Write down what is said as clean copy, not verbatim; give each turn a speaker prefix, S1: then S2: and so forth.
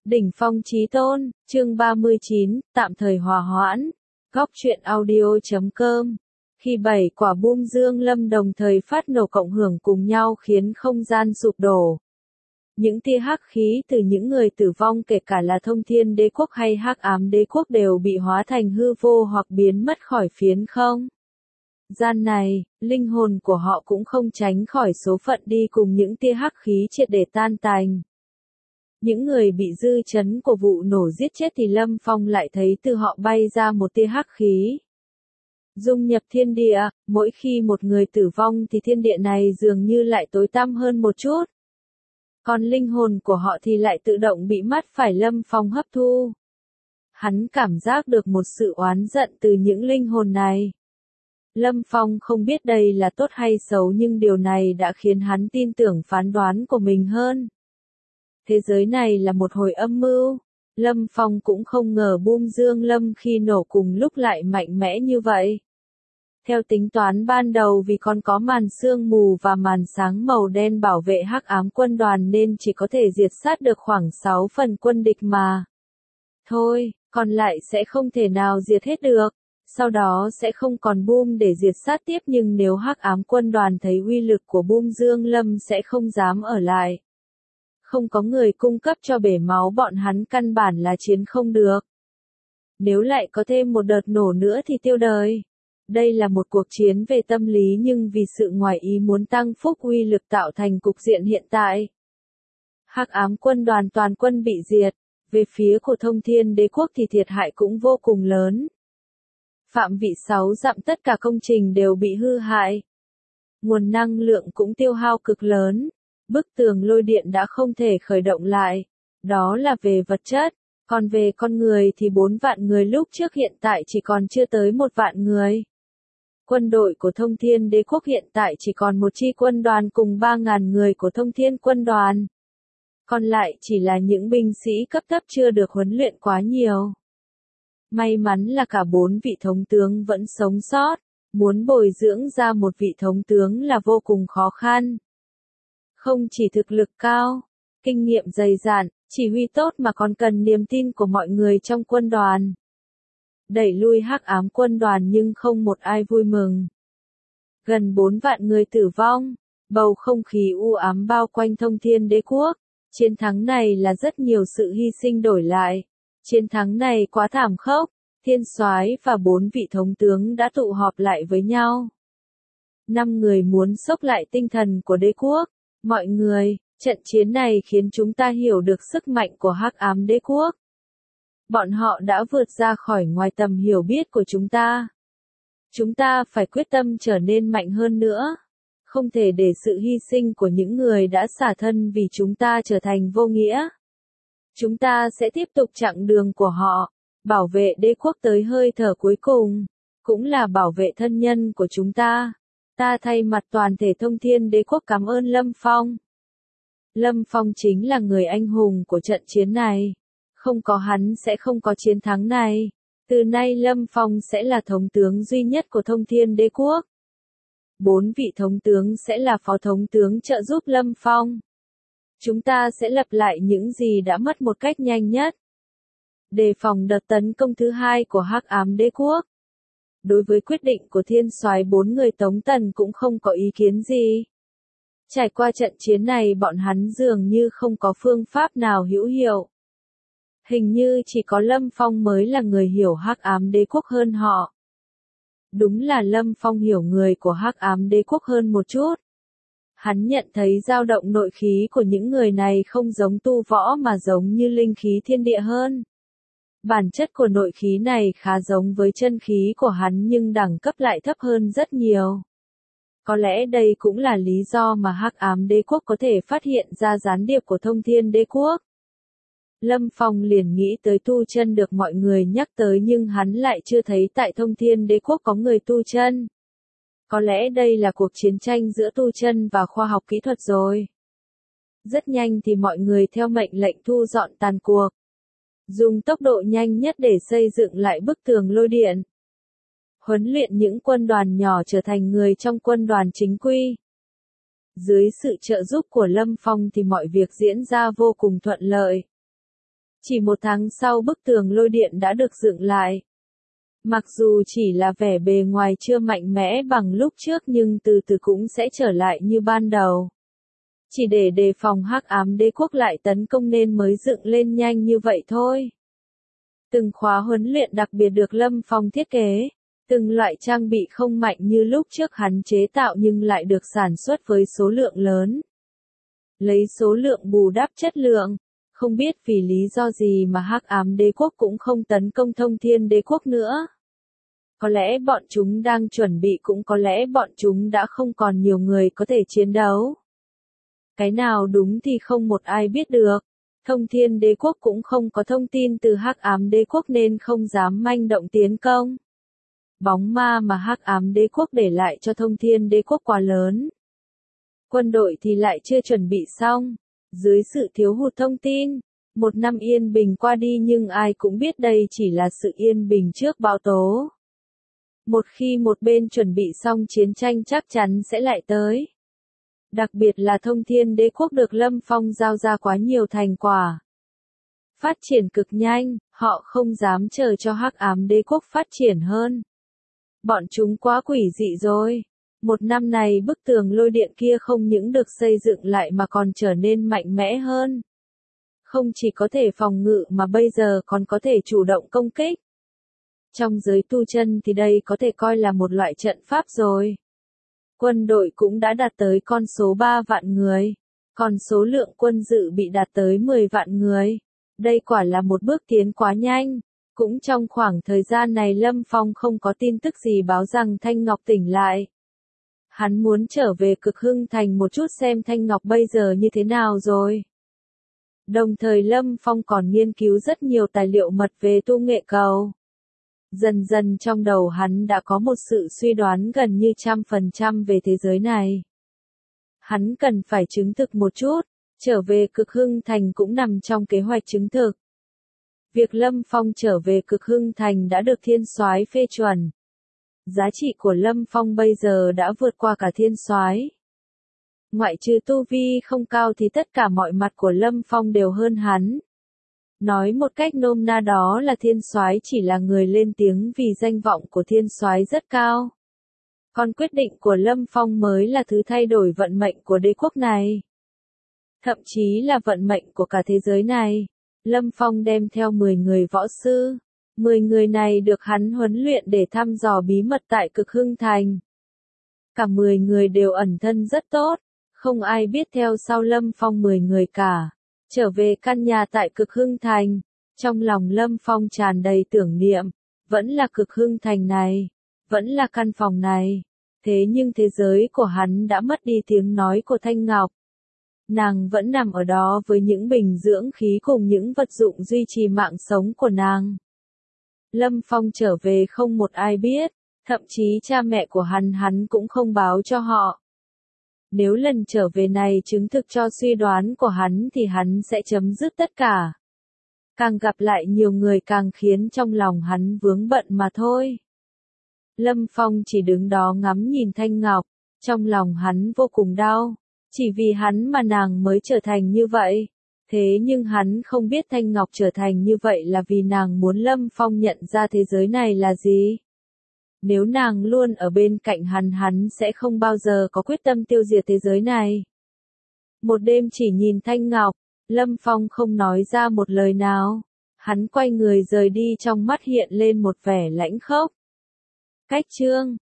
S1: Đỉnh phong chí tôn, chương 39, tạm thời hòa hoãn. Góc truyện audio.com. Khi 7 quả boom dương lâm đồng thời phát nổ cộng hưởng cùng nhau khiến không gian sụp đổ. Những tia hắc khí từ những người tử vong kể cả là Thông Thiên Đế Quốc hay Hắc Ám Đế Quốc đều bị hóa thành hư vô hoặc biến mất khỏi phiến không gian này, linh hồn của họ cũng không tránh khỏi số phận đi cùng những tia hắc khí triệt để tan tành. Những người bị dư chấn của vụ nổ giết chết thì Lâm Phong lại thấy từ họ bay ra một tia hắc khí. Dung nhập thiên địa, mỗi khi một người tử vong thì thiên địa này dường như lại tối tăm hơn một chút. Còn linh hồn của họ thì lại tự động bị mắt phải Lâm Phong hấp thu. Hắn cảm giác được một sự oán giận từ những linh hồn này. Lâm Phong không biết đây là tốt hay xấu nhưng điều này đã khiến hắn tin tưởng phán đoán của mình hơn. Thế giới này là một hồi âm mưu. Lâm Phong cũng không ngờ boom dương lâm khi nổ cùng lúc lại mạnh mẽ như vậy. Theo tính toán ban đầu vì còn có màn sương mù và màn sáng màu đen bảo vệ Hắc Ám quân đoàn nên chỉ có thể diệt sát được khoảng 6 phần quân địch mà. Thôi, còn lại sẽ không thể nào diệt hết được. Sau đó sẽ không còn boom để diệt sát tiếp nhưng nếu Hắc Ám quân đoàn thấy uy lực của boom dương lâm sẽ không dám ở lại. Không có người cung cấp cho bể máu bọn hắn căn bản là chiến không được. Nếu lại có thêm một đợt nổ nữa thì tiêu đời. Đây là một cuộc chiến về tâm lý nhưng vì sự ngoài ý muốn tăng phúc uy lực tạo thành cục diện hiện tại. Hắc Ám quân đoàn toàn quân bị diệt, về phía của Thông Thiên Đế Quốc thì thiệt hại cũng vô cùng lớn. Phạm vị 6 dặm tất cả công trình đều bị hư hại. Nguồn năng lượng cũng tiêu hao cực lớn. Bức tường lôi điện đã không thể khởi động lại. Đó là về vật chất. Còn về con người thì 4 vạn người lúc trước hiện tại chỉ còn chưa tới 1 vạn người. Quân đội của Thông Thiên Đế Quốc hiện tại chỉ còn một chi quân đoàn cùng 3.000 người của Thông Thiên quân đoàn. Còn lại chỉ là những binh sĩ cấp thấp chưa được huấn luyện quá nhiều. May mắn là cả 4 vị thống tướng vẫn sống sót. Muốn bồi dưỡng ra một vị thống tướng là vô cùng khó khăn. Không chỉ thực lực cao, kinh nghiệm dày dạn, chỉ huy tốt mà còn cần niềm tin của mọi người trong quân đoàn. Đẩy lui Hắc Ám quân đoàn nhưng không một ai vui mừng. Gần 4 vạn người tử vong, bầu không khí u ám bao quanh Thông Thiên Đế Quốc. Chiến thắng này là rất nhiều sự hy sinh đổi lại. Chiến thắng này quá thảm khốc, Thiên Soái và 4 vị thống tướng đã tụ họp lại với nhau. 5 người muốn xốc lại tinh thần của đế quốc. Mọi người, trận chiến này khiến chúng ta hiểu được sức mạnh của Hắc Ám Đế Quốc. Bọn họ đã vượt ra khỏi ngoài tầm hiểu biết của chúng ta. Chúng ta phải quyết tâm trở nên mạnh hơn nữa. Không thể để sự hy sinh của những người đã xả thân vì chúng ta trở thành vô nghĩa. Chúng ta sẽ tiếp tục chặng đường của họ, bảo vệ đế quốc tới hơi thở cuối cùng, cũng là bảo vệ thân nhân của chúng ta. Ta thay mặt toàn thể Thông Thiên Đế Quốc cảm ơn Lâm Phong. Lâm Phong chính là người anh hùng của trận chiến này. Không có hắn sẽ không có chiến thắng này. Từ nay Lâm Phong sẽ là thống tướng duy nhất của Thông Thiên Đế Quốc. 4 vị thống tướng sẽ là phó thống tướng trợ giúp Lâm Phong. Chúng ta sẽ lập lại những gì đã mất một cách nhanh nhất. Đề phòng đợt tấn công thứ 2 của Hắc Ám Đế Quốc. Đối với quyết định của Thiên Soái 4 người Tống Tần cũng không có ý kiến gì. Trải qua trận chiến này bọn hắn dường như không có phương pháp nào hữu hiệu. Hình như chỉ có Lâm Phong mới là người hiểu Hắc Ám Đế Quốc hơn họ. Đúng là Lâm Phong hiểu người của Hắc Ám Đế Quốc hơn một chút. Hắn nhận thấy dao động nội khí của những người này không giống tu võ mà giống như linh khí thiên địa hơn. Bản chất của nội khí này khá giống với chân khí của hắn nhưng đẳng cấp lại thấp hơn rất nhiều. Có lẽ đây cũng là lý do mà Hắc Ám Đế Quốc có thể phát hiện ra gián điệp của Thông Thiên Đế Quốc. Lâm Phong liền nghĩ tới tu chân được mọi người nhắc tới nhưng hắn lại chưa thấy tại Thông Thiên Đế Quốc có người tu chân. Có lẽ đây là cuộc chiến tranh giữa tu chân và khoa học kỹ thuật rồi. Rất nhanh thì mọi người theo mệnh lệnh thu dọn tàn cuộc. Dùng tốc độ nhanh nhất để xây dựng lại bức tường lôi điện. Huấn luyện những quân đoàn nhỏ trở thành người trong quân đoàn chính quy. Dưới sự trợ giúp của Lâm Phong thì mọi việc diễn ra vô cùng thuận lợi. Chỉ 1 tháng sau bức tường lôi điện đã được dựng lại. Mặc dù chỉ là vẻ bề ngoài chưa mạnh mẽ bằng lúc trước nhưng từ từ cũng sẽ trở lại như ban đầu. Chỉ để đề phòng Hắc Ám Đế quốc lại tấn công nên mới dựng lên nhanh như vậy thôi. Từng khóa huấn luyện đặc biệt được Lâm Phong thiết kế, từng loại trang bị không mạnh như lúc trước hắn chế tạo nhưng lại được sản xuất với số lượng lớn. Lấy số lượng bù đắp chất lượng, không biết vì lý do gì mà Hắc Ám Đế quốc cũng không tấn công Thông Thiên Đế quốc nữa. Có lẽ bọn chúng đang chuẩn bị, cũng có lẽ bọn chúng đã không còn nhiều người có thể chiến đấu. Cái nào đúng thì không một ai biết được. Thông Thiên Đế quốc cũng không có thông tin từ Hắc Ám Đế quốc nên không dám manh động tiến công. Bóng ma mà Hắc Ám Đế quốc để lại cho Thông Thiên Đế quốc quá lớn. Quân đội thì lại chưa chuẩn bị xong. Dưới sự thiếu hụt thông tin, 1 năm yên bình qua đi nhưng ai cũng biết đây chỉ là sự yên bình trước bão tố. Một khi một bên chuẩn bị xong chiến tranh chắc chắn sẽ lại tới. Đặc biệt là Thông Thiên Đế quốc được Lâm Phong giao ra quá nhiều thành quả. Phát triển cực nhanh, họ không dám chờ cho Hắc Ám Đế quốc phát triển hơn. Bọn chúng quá quỷ dị rồi. 1 năm này bức tường lôi điện kia không những được xây dựng lại mà còn trở nên mạnh mẽ hơn. Không chỉ có thể phòng ngự mà bây giờ còn có thể chủ động công kích. Trong giới tu chân thì đây có thể coi là một loại trận pháp rồi. Quân đội cũng đã đạt tới con số 3 vạn người, còn số lượng quân dự bị đạt tới 10 vạn người. Đây quả là một bước tiến quá nhanh. Cũng trong khoảng thời gian này Lâm Phong không có tin tức gì báo rằng Thanh Ngọc tỉnh lại. Hắn muốn trở về Cực Hưng Thành một chút xem Thanh Ngọc bây giờ như thế nào rồi. Đồng thời Lâm Phong còn nghiên cứu rất nhiều tài liệu mật về tu nghệ cầu. Dần dần trong đầu hắn đã có một sự suy đoán gần như 100% về thế giới này. Hắn cần phải chứng thực một chút, trở về Cực Hưng Thành cũng nằm trong kế hoạch chứng thực. Việc Lâm Phong trở về Cực Hưng Thành đã được Thiên Soái phê chuẩn. Giá trị của Lâm Phong bây giờ đã vượt qua cả Thiên Soái. Ngoại trừ tu vi không cao thì tất cả mọi mặt của Lâm Phong đều hơn hắn. Nói một cách nôm na đó là Thiên Soái chỉ là người lên tiếng vì danh vọng của Thiên Soái rất cao. Còn quyết định của Lâm Phong mới là thứ thay đổi vận mệnh của đế quốc này. Thậm chí là vận mệnh của cả thế giới này. Lâm Phong đem theo 10 người võ sư. 10 người này được hắn huấn luyện để thăm dò bí mật tại Cực Hưng Thành. Cả 10 người đều ẩn thân rất tốt. Không ai biết theo sau Lâm Phong 10 người cả. Trở về căn nhà tại Cực Hưng Thành. Trong lòng Lâm Phong tràn đầy tưởng niệm. Vẫn là Cực Hưng Thành này. Vẫn là căn phòng này. Thế nhưng thế giới của hắn đã mất đi tiếng nói của Thanh Ngọc. Nàng vẫn nằm ở đó với những bình dưỡng khí cùng những vật dụng duy trì mạng sống của nàng. Lâm Phong trở về không một ai biết, thậm chí cha mẹ của hắn cũng không báo cho họ. Nếu lần trở về này chứng thực cho suy đoán của hắn thì hắn sẽ chấm dứt tất cả. Càng gặp lại nhiều người càng khiến trong lòng hắn vướng bận mà thôi. Lâm Phong chỉ đứng đó ngắm nhìn Thanh Ngọc, trong lòng hắn vô cùng đau. Chỉ vì hắn mà nàng mới trở thành như vậy. Thế nhưng hắn không biết Thanh Ngọc trở thành như vậy là vì nàng muốn Lâm Phong nhận ra thế giới này là gì. Nếu nàng luôn ở bên cạnh hắn sẽ không bao giờ có quyết tâm tiêu diệt thế giới này. Một đêm chỉ nhìn Thanh Ngọc, Lâm Phong không nói ra một lời nào. Hắn quay người rời đi, trong mắt hiện lên một vẻ lãnh khốc. Cách chương